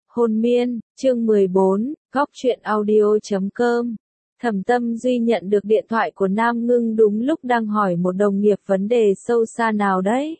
Hồn miên, chương 14, góc truyện audio.com. Thẩm Tâm Duy nhận được điện thoại của Nam Ngưng đúng lúc đang hỏi một đồng nghiệp vấn đề sâu xa nào đấy.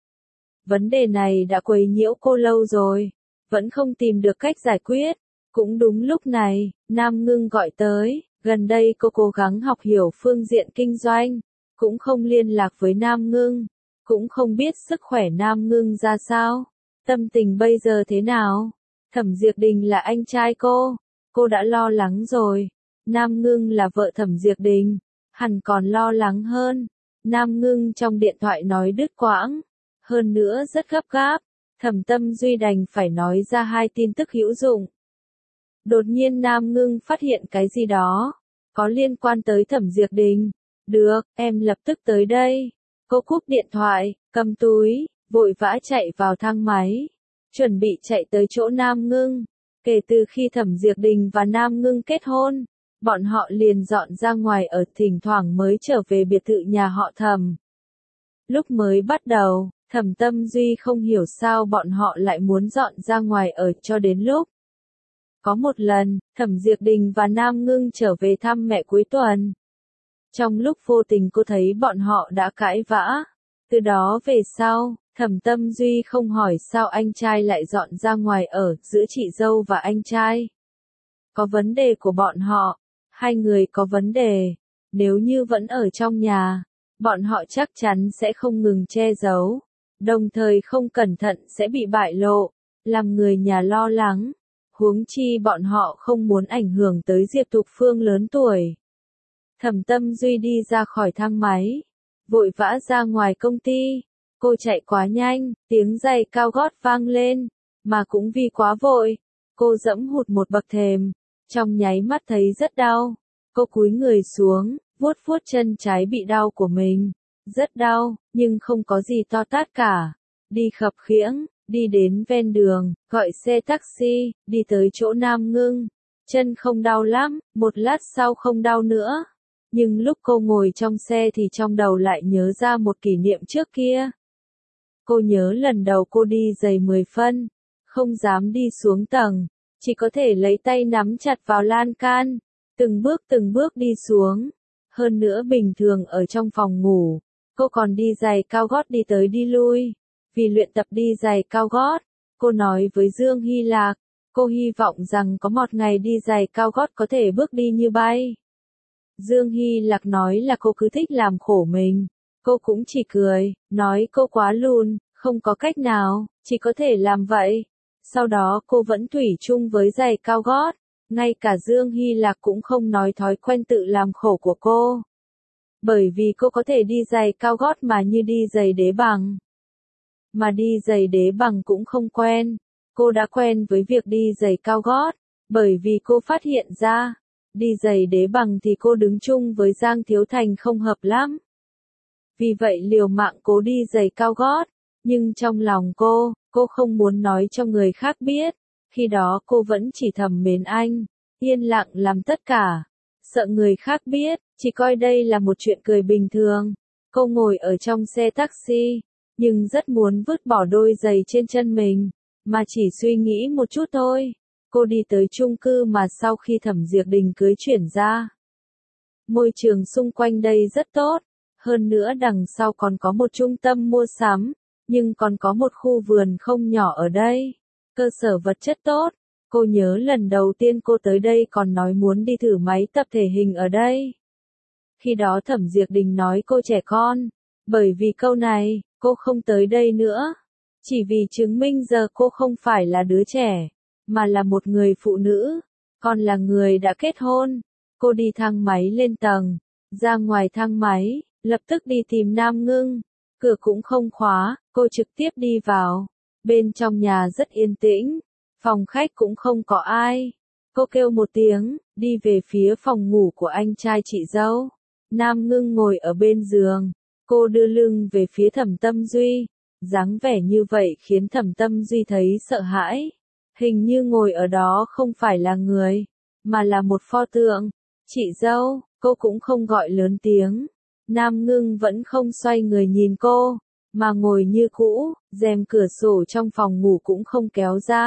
Vấn đề này đã quấy nhiễu cô lâu rồi, vẫn không tìm được cách giải quyết. Cũng đúng lúc này, Nam Ngưng gọi tới, gần đây cô cố gắng học hiểu phương diện kinh doanh, cũng không liên lạc với Nam Ngưng, cũng không biết sức khỏe Nam Ngưng ra sao, tâm tình bây giờ thế nào. Thẩm Diệp Đình là anh trai cô đã lo lắng rồi. Nam Ngưng là vợ Thẩm Diệp Đình, hẳn còn lo lắng hơn. Nam Ngưng trong điện thoại nói đứt quãng, hơn nữa rất gấp gáp. Thẩm Tâm Duy đành phải nói ra hai tin tức hữu dụng. Đột nhiên Nam Ngưng phát hiện cái gì đó, có liên quan tới Thẩm Diệp Đình. Được, em lập tức tới đây. Cô cúp điện thoại, cầm túi, vội vã chạy vào thang máy, chuẩn bị chạy tới chỗ Nam Ngưng. Kể từ khi Thẩm Diệp Đình và Nam Ngưng kết hôn, bọn họ liền dọn ra ngoài ở, thỉnh thoảng mới trở về biệt thự nhà họ Thẩm. Lúc mới bắt đầu, Thẩm Tâm Duy không hiểu sao bọn họ lại muốn dọn ra ngoài ở, cho đến lúc có một lần, Thẩm Diệp Đình và Nam Ngưng trở về thăm mẹ cuối tuần. Trong lúc vô tình cô thấy bọn họ đã cãi vã. Từ đó về sau, Thẩm Tâm Duy không hỏi sao anh trai lại dọn ra ngoài ở, giữa chị dâu và anh trai. Có vấn đề của bọn họ, hai người có vấn đề. Nếu như vẫn ở trong nhà, bọn họ chắc chắn sẽ không ngừng che giấu, đồng thời không cẩn thận sẽ bị bại lộ, làm người nhà lo lắng. Huống chi bọn họ không muốn ảnh hưởng tới Diệp Thục Phương lớn tuổi. Thẩm Tâm Duy đi ra khỏi thang máy, vội vã ra ngoài công ty. Cô chạy quá nhanh, tiếng giày cao gót vang lên, mà cũng vì quá vội, cô giẫm hụt một bậc thềm, trong nháy mắt thấy rất đau. Cô cúi người xuống, vuốt vuốt chân trái bị đau của mình, rất đau, nhưng không có gì to tát cả. Đi khập khiễng, đi đến ven đường, gọi xe taxi, đi tới chỗ Nam Ngưng. Chân không đau lắm, một lát sau không đau nữa. Nhưng lúc cô ngồi trong xe thì trong đầu lại nhớ ra một kỷ niệm trước kia. Cô nhớ lần đầu cô đi giày 10 phân, không dám đi xuống tầng, chỉ có thể lấy tay nắm chặt vào lan can, từng bước đi xuống. Hơn nữa bình thường ở trong phòng ngủ, cô còn đi giày cao gót đi tới đi lui. Vì luyện tập đi giày cao gót, cô nói với Dương Hy Lạc, cô hy vọng rằng có một ngày đi giày cao gót có thể bước đi như bay. Dương Hy Lạc nói là cô cứ thích làm khổ mình. Cô cũng chỉ cười, nói cô quá lùn, không có cách nào, chỉ có thể làm vậy. Sau đó cô vẫn thủy chung với giày cao gót, ngay cả Dương Hy Lạc cũng không nói thói quen tự làm khổ của cô. Bởi vì cô có thể đi giày cao gót mà như đi giày đế bằng. Mà đi giày đế bằng cũng không quen. Cô đã quen với việc đi giày cao gót, bởi vì cô phát hiện ra, đi giày đế bằng thì cô đứng chung với Giang Thiếu Thành không hợp lắm. Vì vậy liều mạng cố đi giày cao gót, nhưng trong lòng cô không muốn nói cho người khác biết. Khi đó cô vẫn chỉ thầm mến anh, yên lặng làm tất cả, sợ người khác biết, chỉ coi đây là một chuyện cười bình thường. Cô ngồi ở trong xe taxi, nhưng rất muốn vứt bỏ đôi giày trên chân mình, mà chỉ suy nghĩ một chút thôi. Cô đi tới chung cư mà sau khi Thẩm Diệp Đình cưới chuyển ra. Môi trường xung quanh đây rất tốt, hơn nữa đằng sau còn có một trung tâm mua sắm, nhưng còn có một khu vườn không nhỏ ở đây. Cơ sở vật chất tốt. Cô nhớ lần đầu tiên cô tới đây còn nói muốn đi thử máy tập thể hình ở đây. Khi đó Thẩm Diệp Đình nói cô trẻ con, bởi vì câu này, cô không tới đây nữa. Chỉ vì chứng minh giờ cô không phải là đứa trẻ, mà là một người phụ nữ, còn là người đã kết hôn. Cô đi thang máy lên tầng, ra ngoài thang máy, lập tức đi tìm Nam Ngưng. Cửa cũng không khóa, cô trực tiếp đi vào. Bên trong nhà rất yên tĩnh, phòng khách cũng không có ai. Cô kêu một tiếng, đi về phía phòng ngủ của anh trai chị dâu. Nam Ngưng ngồi ở bên giường, cô đưa lưng về phía Thẩm Tâm Duy. Dáng vẻ như vậy khiến Thẩm Tâm Duy thấy sợ hãi. Hình như ngồi ở đó không phải là người, mà là một pho tượng. Chị dâu, cô cũng không gọi lớn tiếng. Nam Ngưng vẫn không xoay người nhìn cô, mà ngồi như cũ, rèm cửa sổ trong phòng ngủ cũng không kéo ra.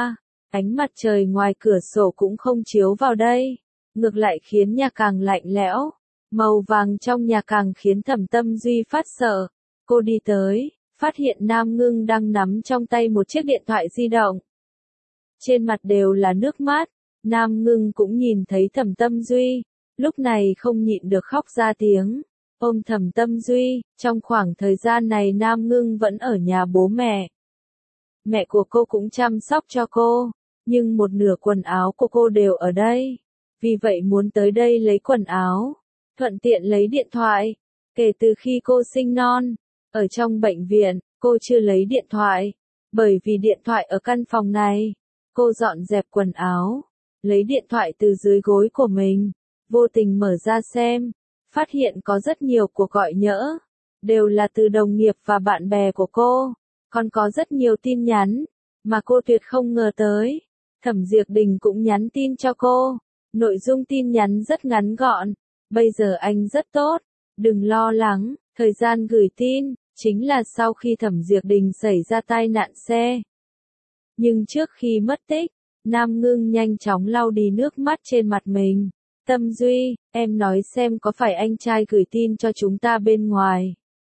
Ánh mặt trời ngoài cửa sổ cũng không chiếu vào đây, ngược lại khiến nhà càng lạnh lẽo. Màu vàng trong nhà càng khiến Thẩm Tâm Duy phát sợ. Cô đi tới, phát hiện Nam Ngưng đang nắm trong tay một chiếc điện thoại di động. Trên mặt đều là nước mắt, Nam Ngưng cũng nhìn thấy Thẩm Tâm Duy, lúc này không nhịn được khóc ra tiếng. Ôm Thẩm Tâm Duy, trong khoảng thời gian này Nam Ngưng vẫn ở nhà bố mẹ. Mẹ của cô cũng chăm sóc cho cô, nhưng một nửa quần áo của cô đều ở đây. Vì vậy muốn tới đây lấy quần áo, thuận tiện lấy điện thoại. Kể từ khi cô sinh non, ở trong bệnh viện, cô chưa lấy điện thoại, bởi vì điện thoại ở căn phòng này. Cô dọn dẹp quần áo, lấy điện thoại từ dưới gối của mình, vô tình mở ra xem, phát hiện có rất nhiều cuộc gọi nhỡ, đều là từ đồng nghiệp và bạn bè của cô, còn có rất nhiều tin nhắn, mà cô tuyệt không ngờ tới. Thẩm Diệp Đình cũng nhắn tin cho cô, nội dung tin nhắn rất ngắn gọn, bây giờ anh rất tốt, đừng lo lắng, thời gian gửi tin, chính là sau khi Thẩm Diệp Đình xảy ra tai nạn xe. Nhưng trước khi mất tích, Nam Ngưng nhanh chóng lau đi nước mắt trên mặt mình. Tâm Duy, em nói xem có phải anh trai gửi tin cho chúng ta bên ngoài,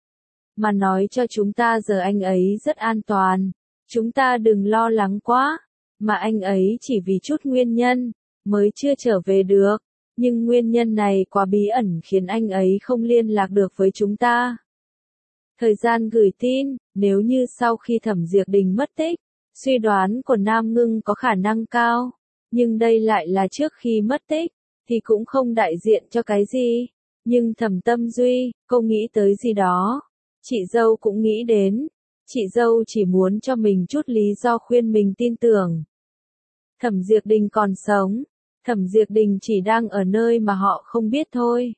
mà nói cho chúng ta giờ anh ấy rất an toàn, chúng ta đừng lo lắng quá, mà anh ấy chỉ vì chút nguyên nhân, mới chưa trở về được, nhưng nguyên nhân này quá bí ẩn khiến anh ấy không liên lạc được với chúng ta. Thời gian gửi tin, nếu như sau khi Thẩm Diệp Đình mất tích, suy đoán của Nam Ngưng có khả năng cao, nhưng đây lại là trước khi mất tích, thì cũng không đại diện cho cái gì. Nhưng Thẩm Tâm Duy, cô nghĩ tới gì đó. Chị dâu cũng nghĩ đến. Chị dâu chỉ muốn cho mình chút lý do khuyên mình tin tưởng. Thẩm Diệp Đình còn sống. Thẩm Diệp Đình chỉ đang ở nơi mà họ không biết thôi.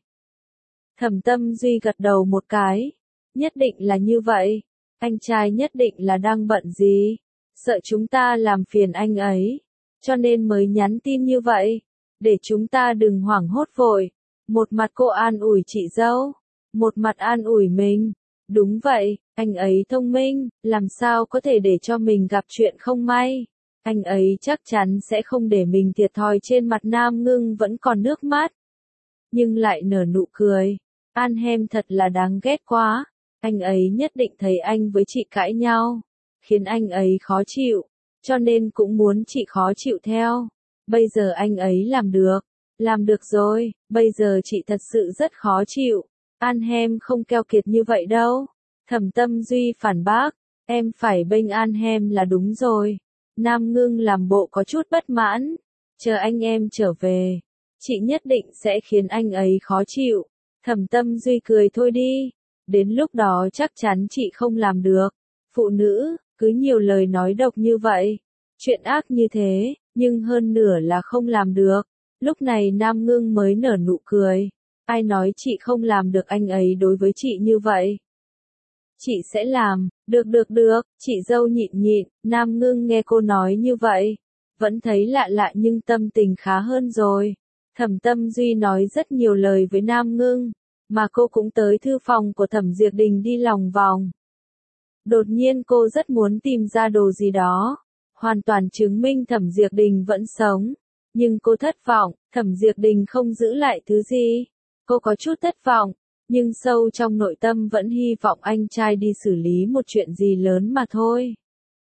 Thẩm Tâm Duy gật đầu một cái. Nhất định là như vậy. Anh trai nhất định là đang bận gì. Sợ chúng ta làm phiền anh ấy. Cho nên mới nhắn tin như vậy. Để chúng ta đừng hoảng hốt vội. Một mặt cô an ủi chị dâu. Một mặt an ủi mình. Đúng vậy, anh ấy thông minh, làm sao có thể để cho mình gặp chuyện không may. Anh ấy chắc chắn sẽ không để mình thiệt thòi. Trên mặt Nam Ngưng vẫn còn nước mắt. Nhưng lại nở nụ cười. An Hem thật là đáng ghét quá. Anh ấy nhất định thấy anh với chị cãi nhau. Khiến anh ấy khó chịu. Cho nên cũng muốn chị khó chịu theo. Bây giờ anh ấy làm được rồi, bây giờ chị thật sự rất khó chịu. An Hem không keo kiệt như vậy đâu. Thẩm Tâm Duy phản bác, em phải bênh An Hem là đúng rồi. Nam Ngưng làm bộ có chút bất mãn, chờ anh em trở về, chị nhất định sẽ khiến anh ấy khó chịu. Thẩm Tâm Duy cười thôi đi, đến lúc đó chắc chắn chị không làm được. Phụ nữ, cứ nhiều lời nói độc như vậy, chuyện ác như thế, nhưng hơn nửa là không làm được. Lúc này Nam Ngưng mới nở nụ cười. Ai nói chị không làm được anh ấy đối với chị như vậy? Chị sẽ làm, được, chị dâu nhịn, Nam Ngưng nghe cô nói như vậy. Vẫn thấy lạ lạ nhưng tâm tình khá hơn rồi. Thẩm Tâm Duy nói rất nhiều lời với Nam Ngưng, mà cô cũng tới thư phòng của Thẩm Diệp Đình đi lòng vòng. Đột nhiên cô rất muốn tìm ra đồ gì đó, hoàn toàn chứng minh Thẩm Diệp Đình vẫn sống. Nhưng cô thất vọng, Thẩm Diệp Đình không giữ lại thứ gì. Cô có chút thất vọng, nhưng sâu trong nội tâm vẫn hy vọng anh trai đi xử lý một chuyện gì lớn mà thôi.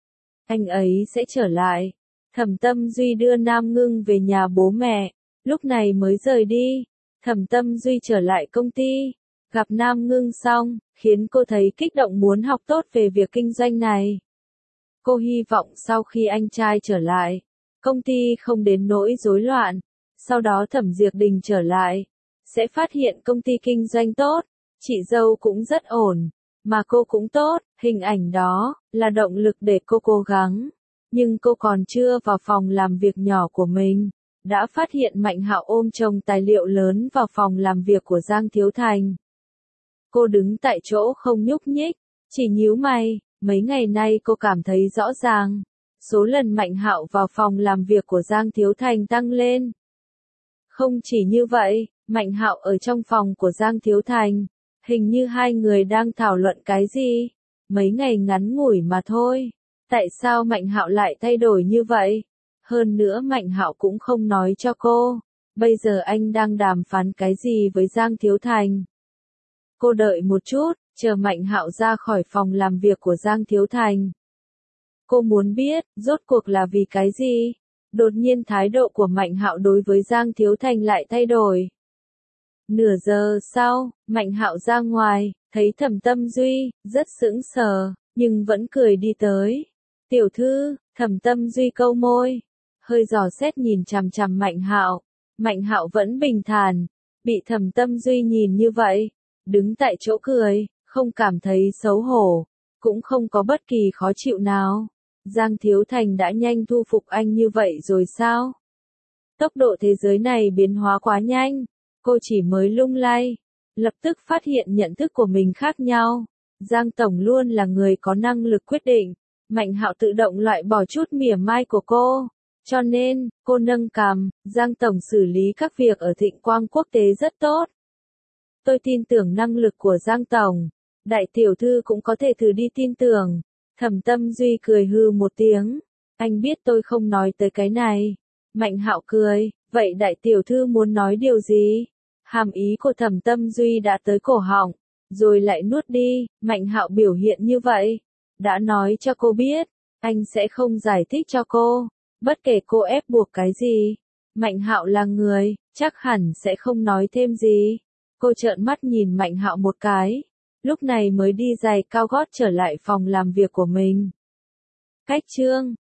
Anh ấy sẽ trở lại. Thẩm Tâm Duy đưa Nam Ngưng về nhà bố mẹ, lúc này mới rời đi. Thẩm Tâm Duy trở lại công ty, gặp Nam Ngưng xong, khiến cô thấy kích động muốn học tốt về việc kinh doanh này. Cô hy vọng sau khi anh trai trở lại, công ty không đến nỗi rối loạn. Sau đó Thẩm Diệp Đình trở lại, sẽ phát hiện công ty kinh doanh tốt, chị dâu cũng rất ổn, mà cô cũng tốt, hình ảnh đó là động lực để cô cố gắng. Nhưng cô còn chưa vào phòng làm việc nhỏ của mình, đã phát hiện Mạnh Hạo ôm chồng tài liệu lớn vào phòng làm việc của Giang Thiếu Thành. Cô đứng tại chỗ không nhúc nhích, chỉ nhíu mày. Mấy ngày nay cô cảm thấy rõ ràng, số lần Mạnh Hạo vào phòng làm việc của Giang Thiếu Thành tăng lên. Không chỉ như vậy, Mạnh Hạo ở trong phòng của Giang Thiếu Thành, hình như hai người đang thảo luận cái gì. Mấy ngày ngắn ngủi mà thôi, tại sao Mạnh Hạo lại thay đổi như vậy? Hơn nữa Mạnh Hạo cũng không nói cho cô. Bây giờ anh đang đàm phán cái gì với Giang Thiếu Thành? Cô đợi một chút, chờ Mạnh Hạo ra khỏi phòng làm việc của Giang Thiếu Thành. Cô muốn biết, rốt cuộc là vì cái gì? Đột nhiên thái độ của Mạnh Hạo đối với Giang Thiếu Thành lại thay đổi. Nửa giờ sau, Mạnh Hạo ra ngoài, thấy Thẩm Tâm Duy, rất sững sờ, nhưng vẫn cười đi tới. Tiểu thư, Thẩm Tâm Duy câu môi, hơi dò xét nhìn chằm chằm Mạnh Hạo. Mạnh Hạo vẫn bình thản, bị Thẩm Tâm Duy nhìn như vậy, đứng tại chỗ cười, không cảm thấy xấu hổ, cũng không có bất kỳ khó chịu nào. Giang Thiếu Thành đã nhanh thu phục anh như vậy rồi sao? Tốc độ thế giới này biến hóa quá nhanh, cô chỉ mới lung lay, lập tức phát hiện nhận thức của mình khác nhau. Giang Tổng luôn là người có năng lực quyết định, Mạnh Hạo tự động loại bỏ chút mỉa mai của cô. Cho nên, cô nâng cằm, Giang Tổng xử lý các việc ở Thịnh Quang Quốc tế rất tốt. Tôi tin tưởng năng lực của Giang Tổng, đại tiểu thư cũng có thể thử đi tin tưởng. Thẩm Tâm Duy cười hư một tiếng, anh biết tôi không nói tới cái này. Mạnh Hạo cười, vậy đại tiểu thư muốn nói điều gì? Hàm ý của Thẩm Tâm Duy đã tới cổ họng, rồi lại nuốt đi. Mạnh Hạo biểu hiện như vậy, đã nói cho cô biết, anh sẽ không giải thích cho cô, bất kể cô ép buộc cái gì. Mạnh Hạo là người, chắc hẳn sẽ không nói thêm gì. Cô trợn mắt nhìn Mạnh Hạo một cái, lúc này mới đi giày cao gót trở lại phòng làm việc của mình. Cách chương